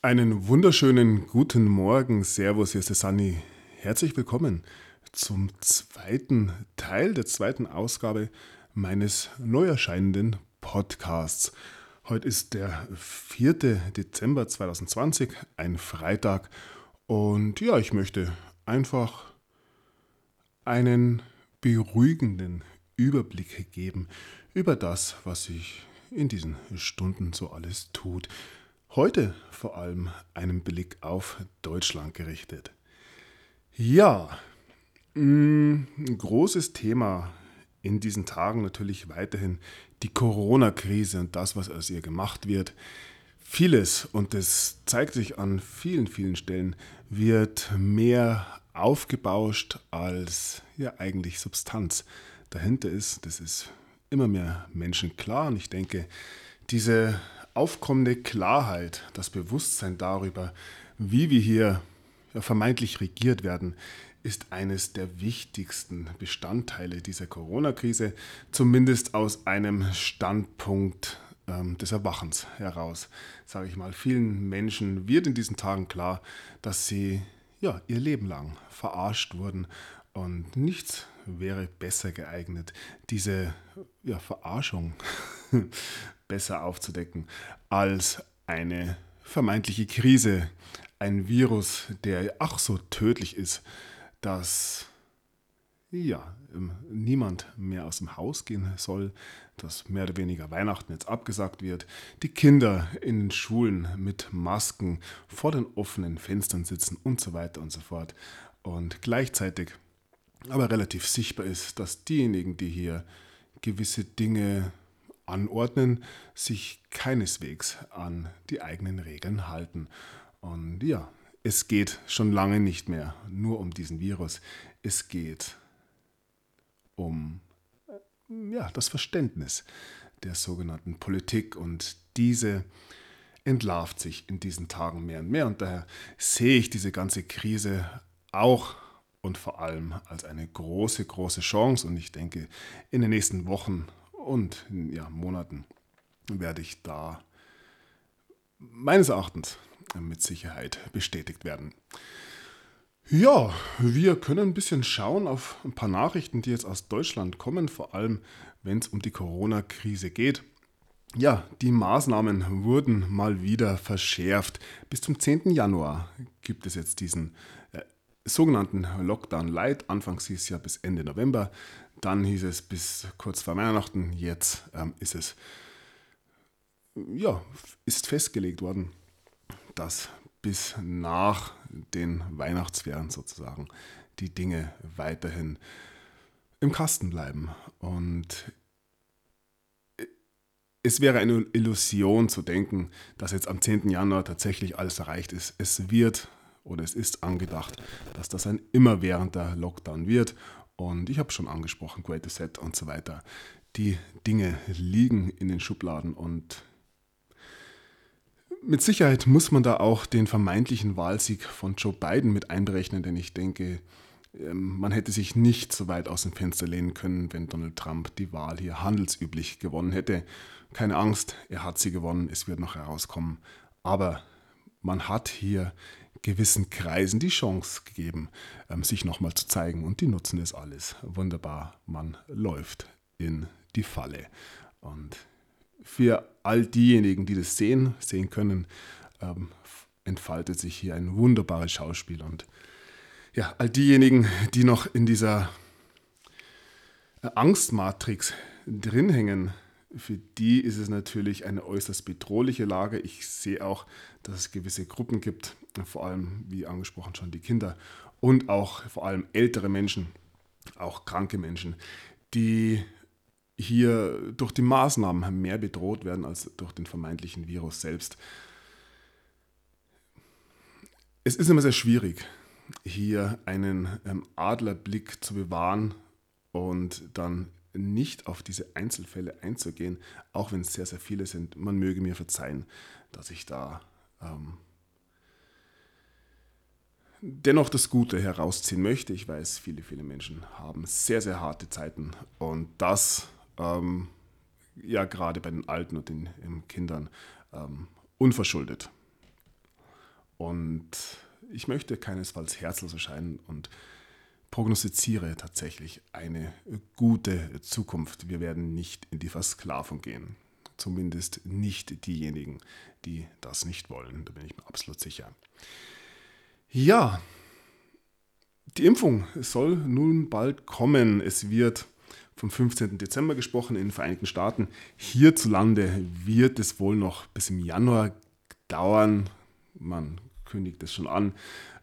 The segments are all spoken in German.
Einen wunderschönen guten Morgen. Servus, hier ist der Sunny. Herzlich willkommen zum zweiten Teil der zweiten Ausgabe meines neu erscheinenden Podcasts. Heute ist der 4. Dezember 2020, ein Freitag. Und ja, ich möchte einfach einen beruhigenden Überblick geben über das, was sich in diesen Stunden so alles tut. Heute vor allem einen Blick auf Deutschland gerichtet. Ja, ein großes Thema in diesen Tagen natürlich weiterhin die Corona-Krise und das, was aus ihr gemacht wird. Vieles, und das zeigt sich an vielen, vielen Stellen, wird mehr aufgebauscht als ja eigentlich Substanz dahinter ist. Das ist immer mehr Menschen klar und ich denke, diese aufkommende Klarheit, das Bewusstsein darüber, wie wir hier ja, vermeintlich regiert werden, ist eines der wichtigsten Bestandteile dieser Corona-Krise, zumindest aus einem Standpunkt des Erwachens heraus, sage ich mal. Vielen Menschen wird in diesen Tagen klar, dass sie ja, ihr Leben lang verarscht wurden und nichts wäre besser geeignet, diese ja, Verarschung besser aufzudecken als eine vermeintliche Krise, ein Virus, der ach so tödlich ist, dass ja, niemand mehr aus dem Haus gehen soll, dass mehr oder weniger Weihnachten jetzt abgesagt wird, die Kinder in den Schulen mit Masken vor den offenen Fenstern sitzen und so weiter und so fort. Und gleichzeitig aber relativ sichtbar ist, dass diejenigen, die hier gewisse Dinge anordnen, sich keineswegs an die eigenen Regeln halten. Und ja, es geht schon lange nicht mehr nur um diesen Virus. Es geht um ja, das Verständnis der sogenannten Politik und diese entlarvt sich in diesen Tagen mehr und mehr und daher sehe ich diese ganze Krise auch und vor allem als eine große, große Chance und ich denke, in den nächsten Wochen und ja, Monaten werde ich da meines Erachtens mit Sicherheit bestätigt werden. Ja, wir können ein bisschen schauen auf ein paar Nachrichten, die jetzt aus Deutschland kommen, vor allem wenn es um die Corona-Krise geht. Ja, die Maßnahmen wurden mal wieder verschärft. Bis zum 10. Januar gibt es jetzt diesen sogenannten Lockdown Light. Anfangs hieß es ja bis Ende November, dann hieß es bis kurz vor Weihnachten. Jetzt ist festgelegt worden, dass bis nach den Weihnachtsferien sozusagen die Dinge weiterhin im Kasten bleiben. Und es wäre eine Illusion zu denken, dass jetzt am 10. Januar tatsächlich alles erreicht ist. Es wird oder es ist angedacht, dass das ein immerwährender Lockdown wird. Und ich habe schon angesprochen, Great Reset und so weiter. Die Dinge liegen in den Schubladen und mit Sicherheit muss man da auch den vermeintlichen Wahlsieg von Joe Biden mit einberechnen, denn ich denke, man hätte sich nicht so weit aus dem Fenster lehnen können, wenn Donald Trump die Wahl hier handelsüblich gewonnen hätte. Keine Angst, er hat sie gewonnen, es wird noch herauskommen. Aber man hat hier gewissen Kreisen die Chance gegeben, sich nochmal zu zeigen und die nutzen das alles. Wunderbar, man läuft in die Falle. Und für all diejenigen, die das sehen können, entfaltet sich hier ein wunderbares Schauspiel. Und ja, all diejenigen, die noch in dieser Angstmatrix drin hängen, für die ist es natürlich eine äußerst bedrohliche Lage. Ich sehe auch, dass es gewisse Gruppen gibt, vor allem, wie angesprochen, schon die Kinder und auch vor allem ältere Menschen, auch kranke Menschen, die hier durch die Maßnahmen mehr bedroht werden als durch den vermeintlichen Virus selbst. Es ist immer sehr schwierig, hier einen Adlerblick zu bewahren und dann nicht auf diese Einzelfälle einzugehen, auch wenn es sehr, sehr viele sind. Man möge mir verzeihen, dass ich da dennoch das Gute herausziehen möchte. Ich weiß, viele, viele Menschen haben sehr, sehr harte Zeiten und das ja gerade bei den Alten und den Kindern unverschuldet. Und ich möchte keinesfalls herzlos erscheinen und prognostiziere tatsächlich eine gute Zukunft. Wir werden nicht in die Versklavung gehen. Zumindest nicht diejenigen, die das nicht wollen. Da bin ich mir absolut sicher. Ja, die Impfung soll nun bald kommen. Es wird vom 15. Dezember gesprochen in den Vereinigten Staaten. Hierzulande wird es wohl noch bis im Januar dauern. Man kündigt es schon an.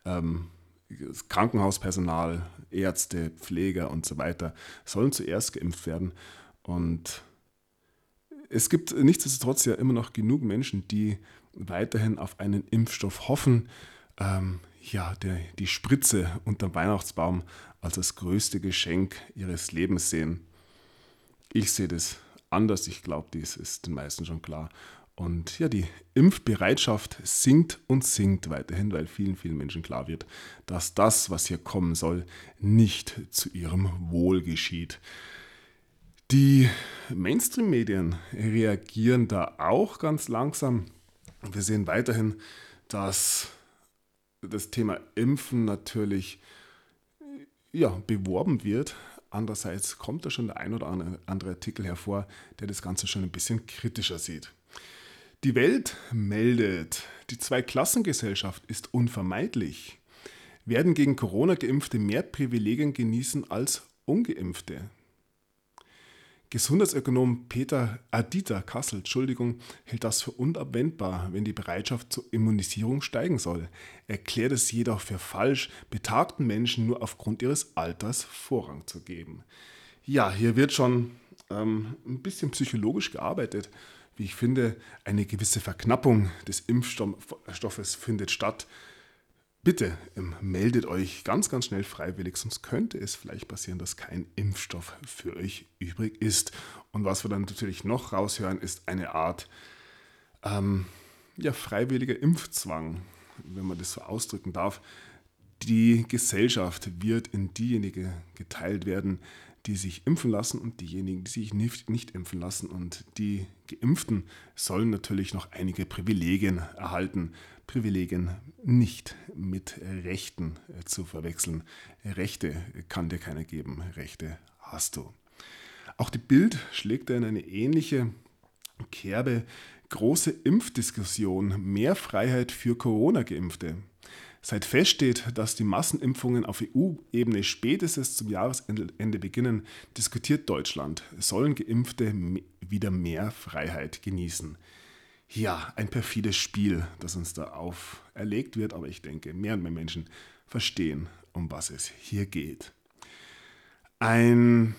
Das Krankenhauspersonal, Ärzte, Pfleger und so weiter sollen zuerst geimpft werden. Und es gibt nichtsdestotrotz ja immer noch genug Menschen, die weiterhin auf einen Impfstoff hoffen. Die Spritze unterm Weihnachtsbaum als das größte Geschenk ihres Lebens sehen. Ich sehe das anders. Ich glaube, dies ist den meisten schon klar. Und ja, die Impfbereitschaft sinkt und sinkt weiterhin, weil vielen, vielen Menschen klar wird, dass das, was hier kommen soll, nicht zu ihrem Wohl geschieht. Die Mainstream-Medien reagieren da auch ganz langsam. Wir sehen weiterhin, dass das Thema Impfen natürlich beworben wird. Andererseits kommt da schon der ein oder andere Artikel hervor, der das Ganze schon ein bisschen kritischer sieht. Die Welt meldet, die Zweiklassengesellschaft ist unvermeidlich. Werden gegen Corona Geimpfte mehr Privilegien genießen als Ungeimpfte? Gesundheitsökonom Dieter Kassel, hält das für unabwendbar, wenn die Bereitschaft zur Immunisierung steigen soll. Erklärt es jedoch für falsch, betagten Menschen nur aufgrund ihres Alters Vorrang zu geben. Ja, hier wird schon ein bisschen psychologisch gearbeitet. Wie ich finde, eine gewisse Verknappung des Impfstoffes findet statt. Bitte meldet euch ganz, ganz schnell freiwillig, sonst könnte es vielleicht passieren, dass kein Impfstoff für euch übrig ist. Und was wir dann natürlich noch raushören, ist eine Art freiwilliger Impfzwang, wenn man das so ausdrücken darf. Die Gesellschaft wird in diejenigen geteilt werden, die sich impfen lassen und diejenigen, die sich nicht impfen lassen. Und die Geimpften sollen natürlich noch einige Privilegien erhalten. Privilegien nicht mit Rechten zu verwechseln. Rechte kann dir keiner geben, Rechte hast du. Auch die Bild schlägt in eine ähnliche Kerbe. Große Impfdiskussion, mehr Freiheit für Corona-Geimpfte. Seit feststeht, dass die Massenimpfungen auf EU-Ebene spätestens zum Jahresende beginnen, diskutiert Deutschland, sollen Geimpfte wieder mehr Freiheit genießen. Ja, ein perfides Spiel, das uns da auferlegt wird, aber ich denke, mehr und mehr Menschen verstehen, um was es hier geht. Ein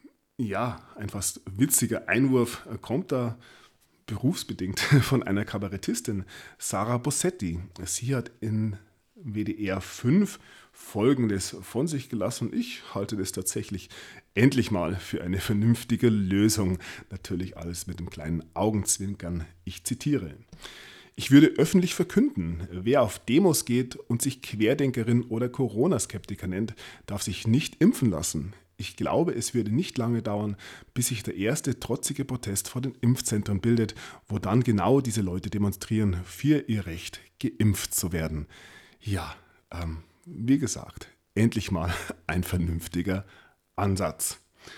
fast witziger Einwurf kommt da berufsbedingt von einer Kabarettistin, Sarah Bossetti. Sie hat in WDR 5 Folgendes von sich gelassen. Ich halte das tatsächlich endlich mal für eine vernünftige Lösung. Natürlich alles mit einem kleinen Augenzwinkern. Ich zitiere. Ich würde öffentlich verkünden, wer auf Demos geht und sich Querdenkerin oder Corona-Skeptiker nennt, darf sich nicht impfen lassen. Ich glaube, es würde nicht lange dauern, bis sich der erste trotzige Protest vor den Impfzentren bildet, wo dann genau diese Leute demonstrieren für ihr Recht, geimpft zu werden. Ja, wie gesagt, endlich mal ein vernünftiger Ansatz.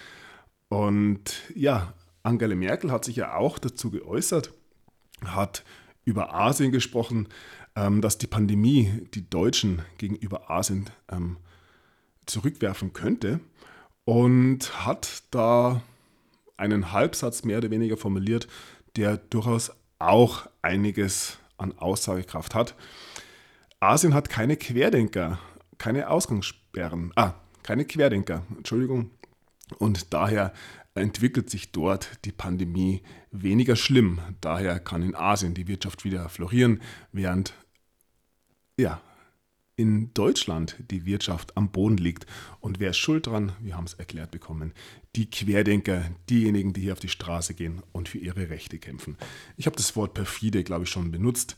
Und ja, Angela Merkel hat sich ja auch dazu geäußert, hat über Asien gesprochen, dass die Pandemie die Deutschen gegenüber Asien zurückwerfen könnte und hat da einen Halbsatz mehr oder weniger formuliert, der durchaus auch einiges an Aussagekraft hat. Asien hat keine Querdenker, keine Ausgangssperren, keine Querdenker, Entschuldigung. Und daher entwickelt sich dort die Pandemie weniger schlimm. Daher kann in Asien die Wirtschaft wieder florieren, während in Deutschland die Wirtschaft am Boden liegt. Und wer ist schuld dran? Wir haben es erklärt bekommen. Die Querdenker, diejenigen, die hier auf die Straße gehen und für ihre Rechte kämpfen. Ich habe das Wort perfide, glaube ich, schon benutzt.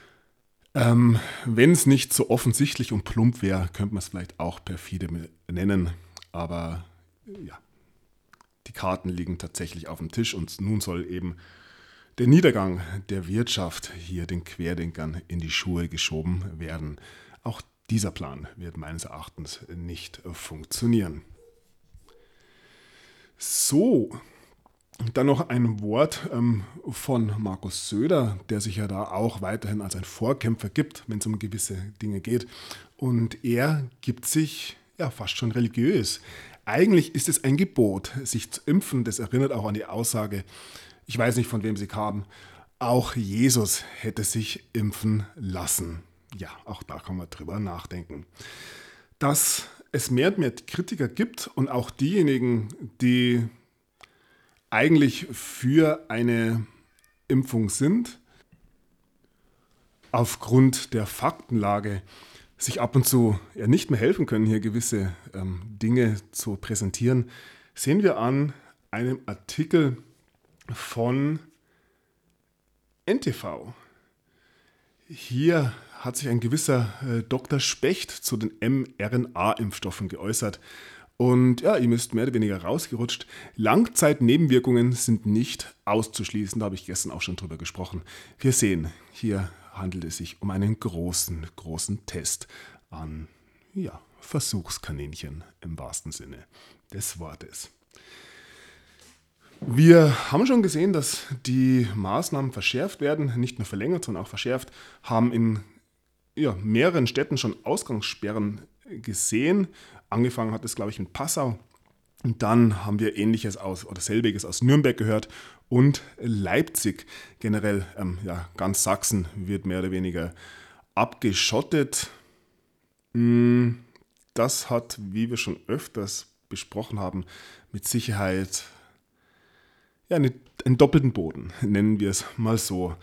Wenn es nicht so offensichtlich und plump wäre, könnte man es vielleicht auch perfide nennen. Aber ja, die Karten liegen tatsächlich auf dem Tisch und nun soll eben der Niedergang der Wirtschaft hier den Querdenkern in die Schuhe geschoben werden. Auch dieser Plan wird meines Erachtens nicht funktionieren. So, dann noch ein Wort von Markus Söder, der sich ja da auch weiterhin als ein Vorkämpfer gibt, wenn es um gewisse Dinge geht. Und er gibt sich ja fast schon religiös. Eigentlich ist es ein Gebot, sich zu impfen. Das erinnert auch an die Aussage, ich weiß nicht, von wem sie kam, auch Jesus hätte sich impfen lassen. Ja, auch da kann man drüber nachdenken. Dass es mehr und mehr Kritiker gibt und auch diejenigen, die eigentlich für eine Impfung sind, aufgrund der Faktenlage sich ab und zu ja nicht mehr helfen können, hier gewisse Dinge zu präsentieren, sehen wir an einem Artikel von NTV. Hier hat sich ein gewisser Dr. Specht zu den mRNA-Impfstoffen geäußert. Und ja, ihm ist mehr oder weniger rausgerutscht. Langzeitnebenwirkungen sind nicht auszuschließen. Da habe ich gestern auch schon drüber gesprochen. Wir sehen, hier handelt es sich um einen großen Test an Versuchskaninchen im wahrsten Sinne des Wortes. Wir haben schon gesehen, dass die Maßnahmen verschärft werden, nicht nur verlängert, sondern auch verschärft, haben in mehreren Städten schon Ausgangssperren gesehen. Angefangen hat es, glaube ich, in Passau. Und dann haben wir Ähnliches oder selbiges aus Nürnberg gehört und Leipzig. Generell, ganz Sachsen wird mehr oder weniger abgeschottet. Das hat, wie wir schon öfters besprochen haben, mit Sicherheit einen doppelten Boden, nennen wir es mal so.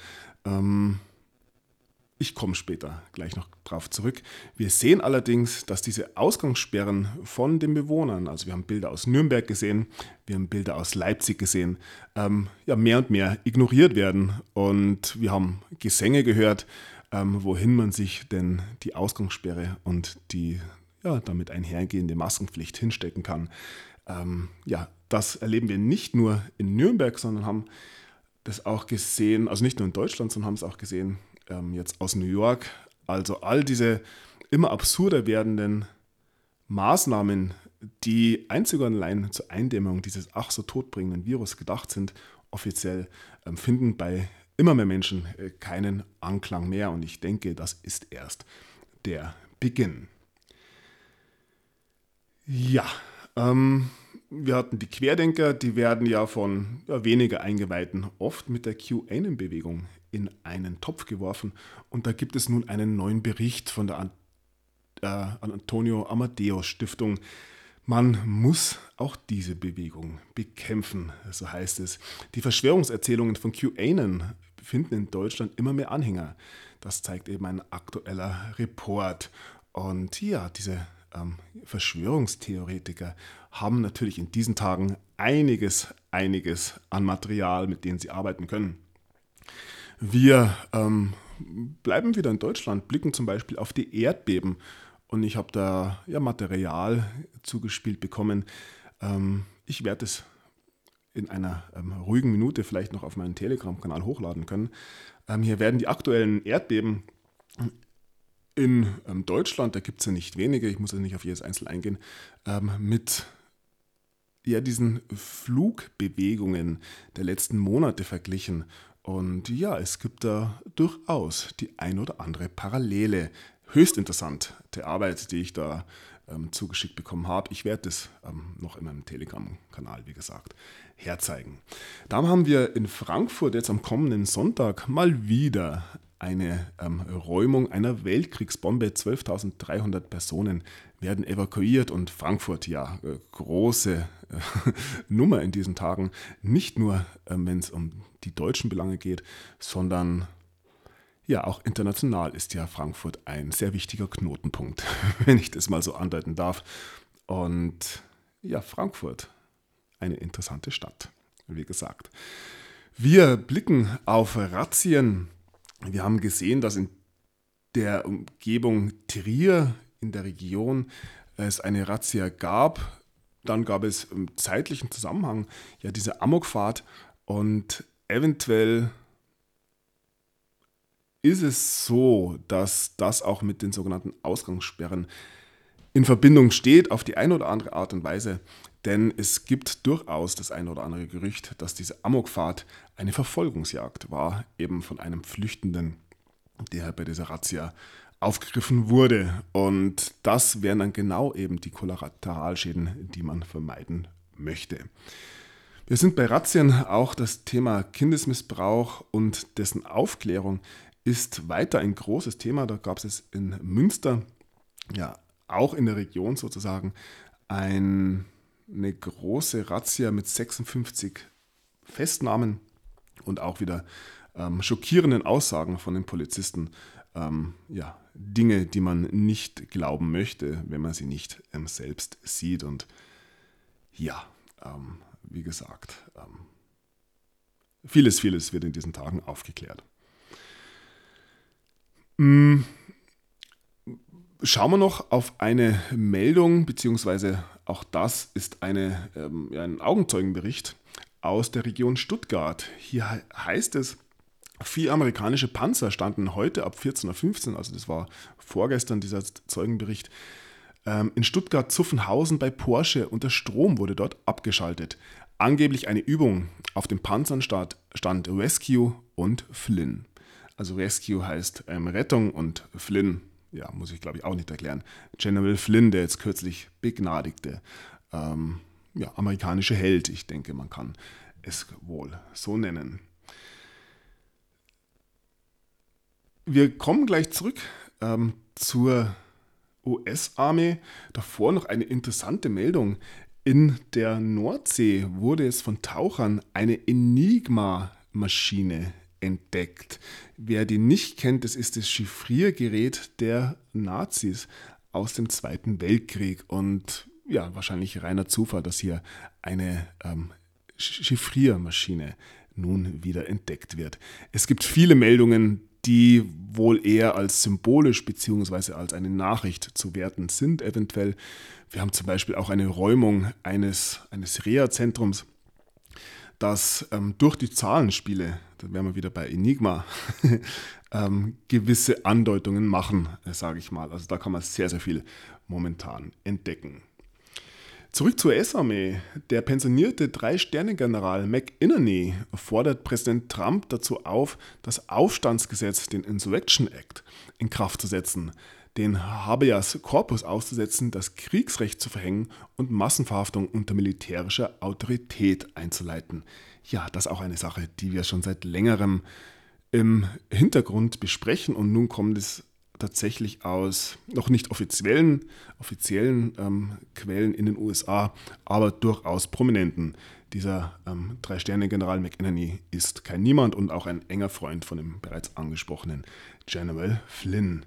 Ich komme später gleich noch drauf zurück. Wir sehen allerdings, dass diese Ausgangssperren von den Bewohnern, also wir haben Bilder aus Nürnberg gesehen, wir haben Bilder aus Leipzig gesehen, mehr und mehr ignoriert werden. Und wir haben Gesänge gehört, wohin man sich denn die Ausgangssperre und die damit einhergehende Maskenpflicht hinstecken kann. Das erleben wir nicht nur in Nürnberg, sondern haben das auch gesehen, also nicht nur in Deutschland, sondern haben es auch gesehen jetzt aus New York. Also all diese immer absurder werdenden Maßnahmen, die einzig und allein zur Eindämmung dieses ach so todbringenden Virus gedacht sind, offiziell finden bei immer mehr Menschen keinen Anklang mehr. Und ich denke, das ist erst der Beginn. Ja, wir hatten die Querdenker, die werden ja von weniger Eingeweihten oft mit der QAnon-Bewegung in einen Topf geworfen. Und da gibt es nun einen neuen Bericht von der Antonio Amadeus Stiftung. Man muss auch diese Bewegung bekämpfen, so heißt es. Die Verschwörungserzählungen von QAnon finden in Deutschland immer mehr Anhänger. Das zeigt eben ein aktueller Report. Und ja, diese Verschwörungstheoretiker haben natürlich in diesen Tagen einiges an Material, mit dem sie arbeiten können. Wir bleiben wieder in Deutschland, blicken zum Beispiel auf die Erdbeben. Und ich habe da Material zugespielt bekommen. Ich werde es in einer ruhigen Minute vielleicht noch auf meinen Telegram-Kanal hochladen können. Hier werden die aktuellen Erdbeben in Deutschland, da gibt es ja nicht wenige, ich muss ja nicht auf jedes einzelne eingehen, mit diesen Flugbewegungen der letzten Monate verglichen. Und ja, es gibt da durchaus die ein oder andere Parallele. Höchst interessante Arbeit, die ich da zugeschickt bekommen habe. Ich werde das noch in meinem Telegram-Kanal, wie gesagt, herzeigen. Dann haben wir in Frankfurt jetzt am kommenden Sonntag mal wieder eine Räumung einer Weltkriegsbombe. 12.300 Personen werden evakuiert und Frankfurt, große Nummer in diesen Tagen. Nicht nur, wenn es um die deutschen Belange geht, sondern auch international ist ja Frankfurt ein sehr wichtiger Knotenpunkt, wenn ich das mal so andeuten darf. Und Frankfurt, eine interessante Stadt, wie gesagt. Wir blicken auf Razzien. Wir haben gesehen, dass in der Umgebung Trier in der Region es eine Razzia gab. Dann gab es im zeitlichen Zusammenhang diese Amokfahrt und eventuell ist es so, dass das auch mit den sogenannten Ausgangssperren in Verbindung steht, auf die eine oder andere Art und Weise. Denn es gibt durchaus das eine oder andere Gerücht, dass diese Amokfahrt eine Verfolgungsjagd war, eben von einem Flüchtenden, der bei dieser Razzia aufgegriffen wurde. Und das wären dann genau eben die Kollateralschäden, die man vermeiden möchte. Wir sind bei Razzien, auch das Thema Kindesmissbrauch und dessen Aufklärung ist weiter ein großes Thema. Da gab es in Münster, ja auch in der Region sozusagen, eine große Razzia mit 56 Festnahmen und auch wieder schockierenden Aussagen von den Polizisten. Dinge, die man nicht glauben möchte, wenn man sie nicht selbst sieht. Und wie gesagt, vieles wird in diesen Tagen aufgeklärt. Schauen wir noch auf eine Meldung, beziehungsweise auch das ist ein Augenzeugenbericht aus der Region Stuttgart. Hier heißt es, 4 amerikanische Panzer standen heute ab 14.15 Uhr, also das war vorgestern dieser Zeugenbericht, in Stuttgart-Zuffenhausen bei Porsche und der Strom wurde dort abgeschaltet. Angeblich eine Übung. Auf den Panzern stand Rescue und Flynn. Also Rescue heißt Rettung und Flynn, ja, muss ich glaube ich auch nicht erklären. General Flynn, der jetzt kürzlich begnadigte amerikanische Held. Ich denke, man kann es wohl so nennen. Wir kommen gleich zurück zur US-Armee. Davor noch eine interessante Meldung. In der Nordsee wurde jetzt von Tauchern eine Enigma-Maschine entdeckt. Wer die nicht kennt, das ist das Chiffriergerät der Nazis aus dem Zweiten Weltkrieg. Und ja, wahrscheinlich reiner Zufall, dass hier eine Chiffriermaschine nun wieder entdeckt wird. Es gibt viele Meldungen, die wohl eher als symbolisch bzw. als eine Nachricht zu werten sind eventuell. Wir haben zum Beispiel auch eine Räumung eines Reha-Zentrums, das durch die Zahlenspiele, da wären wir wieder bei Enigma, gewisse Andeutungen machen, sage ich mal. Also da kann man sehr, sehr viel momentan entdecken. Zurück zur US-Armee. Der pensionierte 3-Sterne-General McInerney fordert Präsident Trump dazu auf, das Aufstandsgesetz, den Insurrection Act, in Kraft zu setzen, den Habeas Corpus auszusetzen, das Kriegsrecht zu verhängen und Massenverhaftung unter militärischer Autorität einzuleiten. Ja, das ist auch eine Sache, die wir schon seit längerem im Hintergrund besprechen und nun kommt es tatsächlich aus noch nicht offiziellen Quellen in den USA, aber durchaus prominenten. Dieser 3-Sterne-General McInerney ist kein Niemand und auch ein enger Freund von dem bereits angesprochenen General Flynn.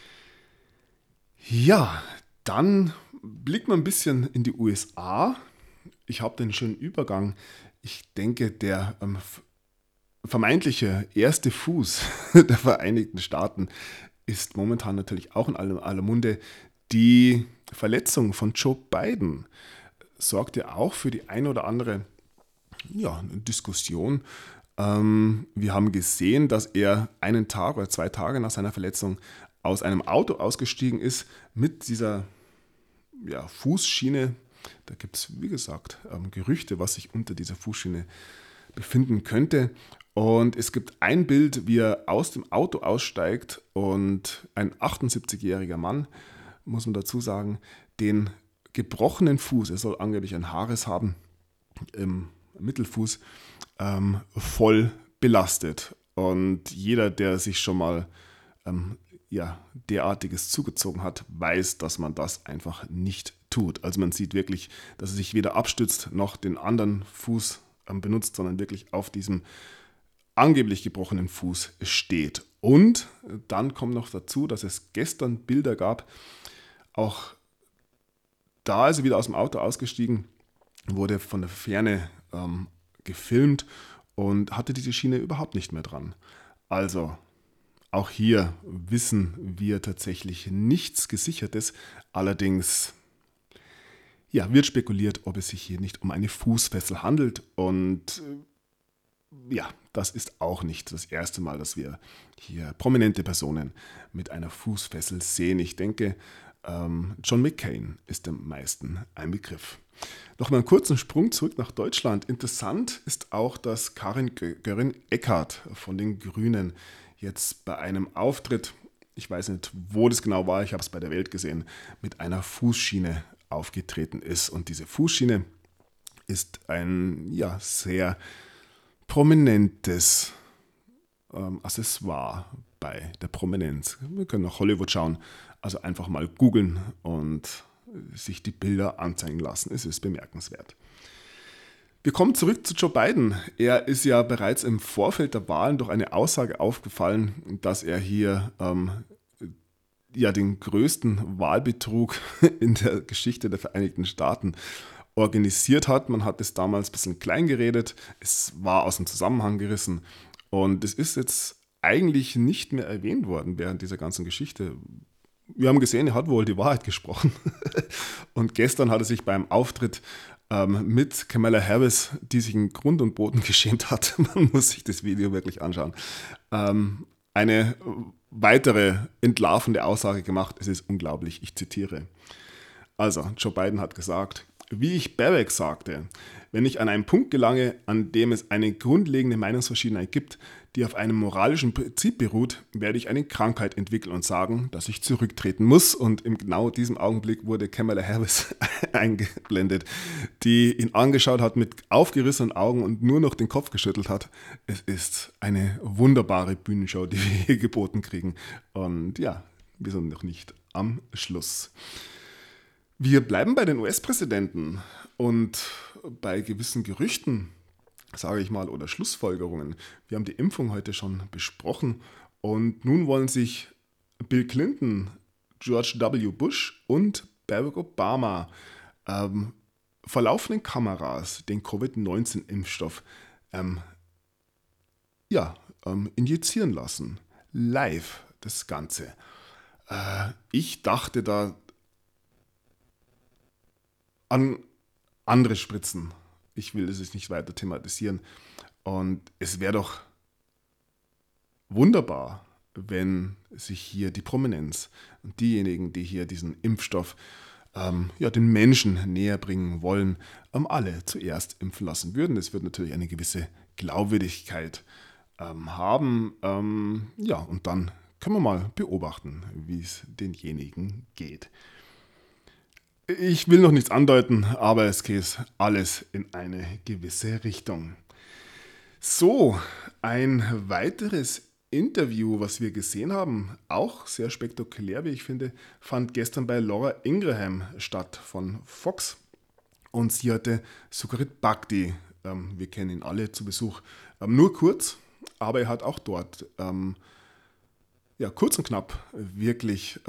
Ja, dann blickt man ein bisschen in die USA. Ich habe den schönen Übergang. Ich denke, der vermeintliche erste Fuß der Vereinigten Staaten ist momentan natürlich auch in aller Munde. Die Verletzung von Joe Biden sorgt ja auch für die ein oder andere Diskussion. Wir haben gesehen, dass er einen Tag oder 2 Tage nach seiner Verletzung aus einem Auto ausgestiegen ist mit dieser Fußschiene. Da gibt es, wie gesagt, Gerüchte, was sich unter dieser Fußschiene befinden könnte. Und es gibt ein Bild, wie er aus dem Auto aussteigt und ein 78-jähriger Mann, muss man dazu sagen, den gebrochenen Fuß, er soll angeblich ein Haares haben, im Mittelfuß, voll belastet. Und jeder, der sich schon mal derartiges zugezogen hat, weiß, dass man das einfach nicht tut. Also man sieht wirklich, dass er sich weder abstützt noch den anderen Fuß benutzt, sondern wirklich auf diesem angeblich gebrochenen Fuß steht. Und dann kommt noch dazu, dass es gestern Bilder gab, auch da ist er wieder aus dem Auto ausgestiegen, wurde von der Ferne gefilmt und hatte diese Schiene überhaupt nicht mehr dran. Also auch hier wissen wir tatsächlich nichts Gesichertes, allerdings wird spekuliert, ob es sich hier nicht um eine Fußfessel handelt und ja, das ist auch nicht das erste Mal, dass wir hier prominente Personen mit einer Fußfessel sehen. Ich denke, John McCain ist den meisten ein Begriff. Nochmal einen kurzen Sprung zurück nach Deutschland. Interessant ist auch, dass Karin Göring-Eckardt von den Grünen jetzt bei einem Auftritt, ich weiß nicht, wo das genau war, ich habe es bei der Welt gesehen, mit einer Fußschiene aufgetreten ist. Und diese Fußschiene ist ein sehr prominentes Accessoire bei der Prominenz. Wir können nach Hollywood schauen, also einfach mal googeln und sich die Bilder anzeigen lassen. Es ist bemerkenswert. Wir kommen zurück zu Joe Biden. Er ist ja bereits im Vorfeld der Wahlen durch eine Aussage aufgefallen, dass er hier den größten Wahlbetrug in der Geschichte der Vereinigten Staaten organisiert hat. Man hat es damals ein bisschen klein geredet, es war aus dem Zusammenhang gerissen und es ist jetzt eigentlich nicht mehr erwähnt worden während dieser ganzen Geschichte. Wir haben gesehen, er hat wohl die Wahrheit gesprochen. Und gestern hat er sich beim Auftritt mit Kamala Harris, die sich in Grund und Boden geschämt hat, man muss sich das Video wirklich anschauen, eine weitere entlarvende Aussage gemacht. Es ist unglaublich, ich zitiere. Also, Joe Biden hat gesagt: Wie ich Barack sagte, wenn ich an einen Punkt gelange, an dem es eine grundlegende Meinungsverschiedenheit gibt, die auf einem moralischen Prinzip beruht, werde ich eine Krankheit entwickeln und sagen, dass ich zurücktreten muss. Und in genau diesem Augenblick wurde Kamala Harris eingeblendet, die ihn angeschaut hat mit aufgerissenen Augen und nur noch den Kopf geschüttelt hat. Es ist eine wunderbare Bühnenshow, die wir hier geboten kriegen. Und ja, wir sind noch nicht am Schluss. Wir bleiben bei den US-Präsidenten und bei gewissen Gerüchten, sage ich mal, oder Schlussfolgerungen. Wir haben die Impfung heute schon besprochen und nun wollen sich Bill Clinton, George W. Bush und Barack Obama vor laufenden Kameras den Covid-19-Impfstoff injizieren lassen. Live das Ganze. Ich dachte da an andere Spritzen. Ich will es jetzt nicht weiter thematisieren. Und es wäre doch wunderbar, wenn sich hier die Prominenz und diejenigen, die hier diesen Impfstoff den Menschen näher bringen wollen, alle zuerst impfen lassen würden. Das wird natürlich eine gewisse Glaubwürdigkeit haben. Und dann können wir mal beobachten, wie es denjenigen geht. Ich will noch nichts andeuten, aber es geht alles in eine gewisse Richtung. So, ein weiteres Interview, was wir gesehen haben, auch sehr spektakulär, wie ich finde, fand gestern bei Laura Ingraham statt von Fox. Und sie hatte Sucharit Bhakdi, wir kennen ihn alle, zu Besuch. Nur kurz, aber er hat auch dort kurz und knapp wirklich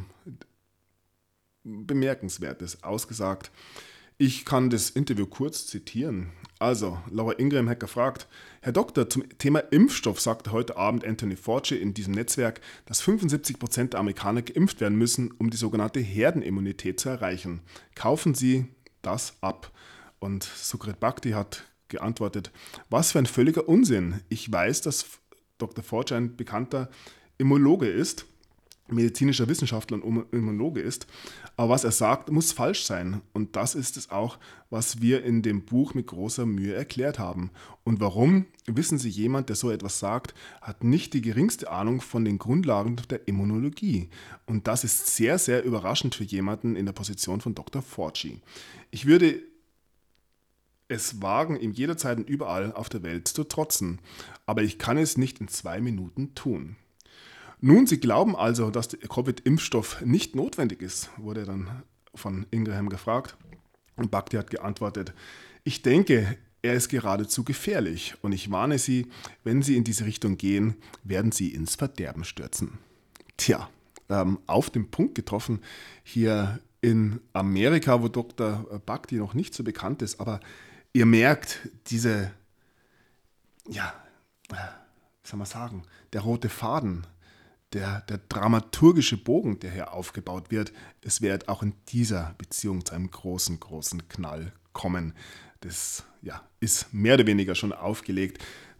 Bemerkenswertes ausgesagt. Ich kann das Interview kurz zitieren. Also, Laura Ingraham hat gefragt: Herr Doktor, zum Thema Impfstoff sagte heute Abend Anthony Fauci in diesem Netzwerk, dass 75% der Amerikaner geimpft werden müssen, um die sogenannte Herdenimmunität zu erreichen. Kaufen Sie das ab? Und Sucharit Bhakdi hat geantwortet: Was für ein völliger Unsinn. Ich weiß, dass Dr. Fauci ein bekannter Immunologe ist, medizinischer Wissenschaftler und Immunologe ist, aber was er sagt, muss falsch sein. Und das ist es auch, was wir in dem Buch mit großer Mühe erklärt haben. Und warum? Wissen Sie, jemand, der so etwas sagt, hat nicht die geringste Ahnung von den Grundlagen der Immunologie. Und das ist sehr, sehr überraschend für jemanden in der Position von Dr. Fauci. Ich würde es wagen, ihm jederzeit und überall auf der Welt zu trotzen, aber ich kann es nicht in 2 Minuten tun. Nun, Sie glauben also, dass der Covid-Impfstoff nicht notwendig ist, wurde dann von Ingraham gefragt. Und Bhakdi hat geantwortet: Ich denke, er ist geradezu gefährlich und ich warne Sie, wenn Sie in diese Richtung gehen, werden Sie ins Verderben stürzen. Tja, auf den Punkt getroffen hier in Amerika, wo Dr. Bhakdi noch nicht so bekannt ist, aber ihr merkt diese, wie soll man sagen, der rote Faden, der dramaturgische Bogen, der hier aufgebaut wird, es wird auch in dieser Beziehung zu einem großen, großen Knall kommen. Das ist mehr oder weniger schon aufgelegt.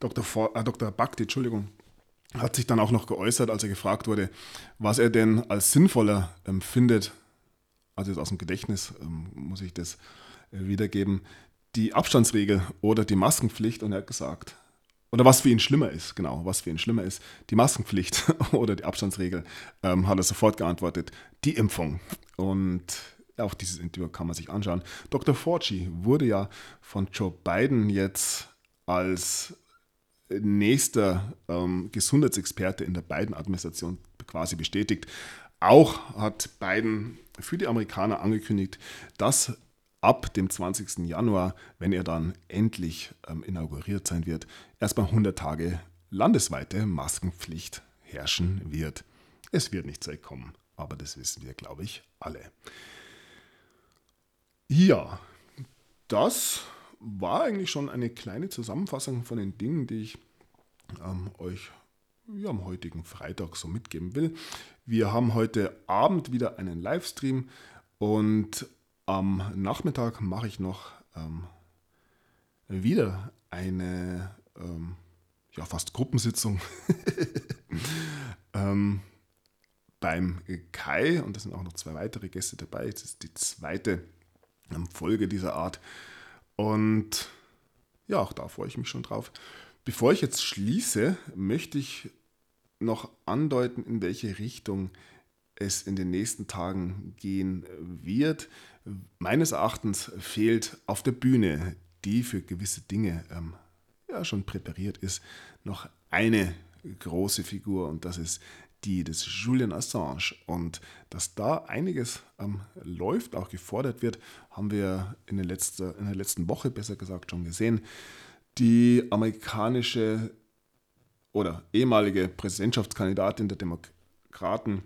Dr. Bhakti, Entschuldigung, hat sich dann auch noch geäußert, als er gefragt wurde, was er denn als sinnvoller findet, also jetzt aus dem Gedächtnis muss ich das wiedergeben, die Abstandsregel oder die Maskenpflicht. Und er hat gesagt, oder was für ihn schlimmer ist, genau, was für ihn schlimmer ist, die Maskenpflicht oder die Abstandsregel, hat er sofort geantwortet, die Impfung. Und auch dieses Interview kann man sich anschauen. Dr. Fauci wurde ja von Joe Biden jetzt als nächster Gesundheitsexperte in der Biden-Administration quasi bestätigt. Auch hat Biden für die Amerikaner angekündigt, dass ab dem 20. Januar, wenn er dann endlich inauguriert sein wird, erstmal 100 Tage landesweite Maskenpflicht herrschen wird. Es wird nicht zurückkommen, aber das wissen wir, glaube ich, alle. Ja, das war eigentlich schon eine kleine Zusammenfassung von den Dingen, die ich euch am heutigen Freitag so mitgeben will. Wir haben heute Abend wieder einen Livestream und am Nachmittag mache ich noch wieder eine fast Gruppensitzung beim Kai, und da sind auch noch 2 weitere Gäste dabei. Jetzt ist die zweite Folge dieser Art und ja, auch da freue ich mich schon drauf. Bevor ich jetzt schließe, möchte ich noch andeuten, in welche Richtung es in den nächsten Tagen gehen wird. Meines Erachtens fehlt auf der Bühne, die für gewisse Dinge schon präpariert ist, noch eine große Figur, und das ist die des Julian Assange. Und dass da einiges läuft, auch gefordert wird, haben wir in der letzten Woche, besser gesagt, schon gesehen. Die amerikanische oder ehemalige Präsidentschaftskandidatin der Demokraten,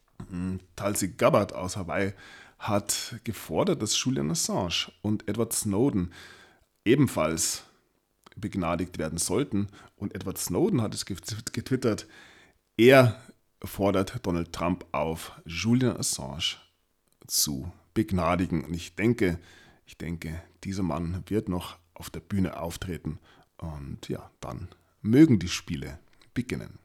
Tulsi Gabbard aus Hawaii, hat gefordert, dass Julian Assange und Edward Snowden ebenfalls begnadigt werden sollten. Und Edward Snowden hat es getwittert, er fordert Donald Trump auf, Julian Assange zu begnadigen. Und ich denke, dieser Mann wird noch auf der Bühne auftreten. Und ja, dann mögen die Spiele beginnen.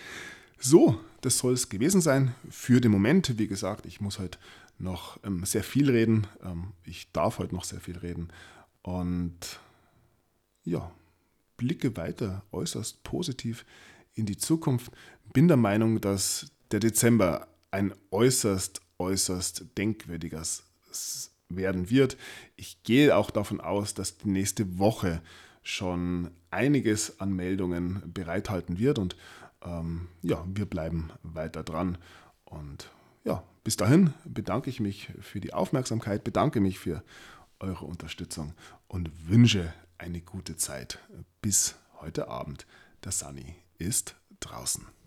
So, das soll es gewesen sein für den Moment. Wie gesagt, ich muss heute noch sehr viel reden. Ich darf heute noch sehr viel reden. Und ja, blicke weiter äußerst positiv in die Zukunft. Bin der Meinung, dass der Dezember ein äußerst denkwürdiges werden wird. Ich gehe auch davon aus, dass die nächste Woche schon einiges an Meldungen bereithalten wird und wir bleiben weiter dran. Und ja, bis dahin bedanke ich mich für die Aufmerksamkeit, bedanke mich für eure Unterstützung und wünsche eine gute Zeit. Bis heute Abend. Der Sunny ist draußen.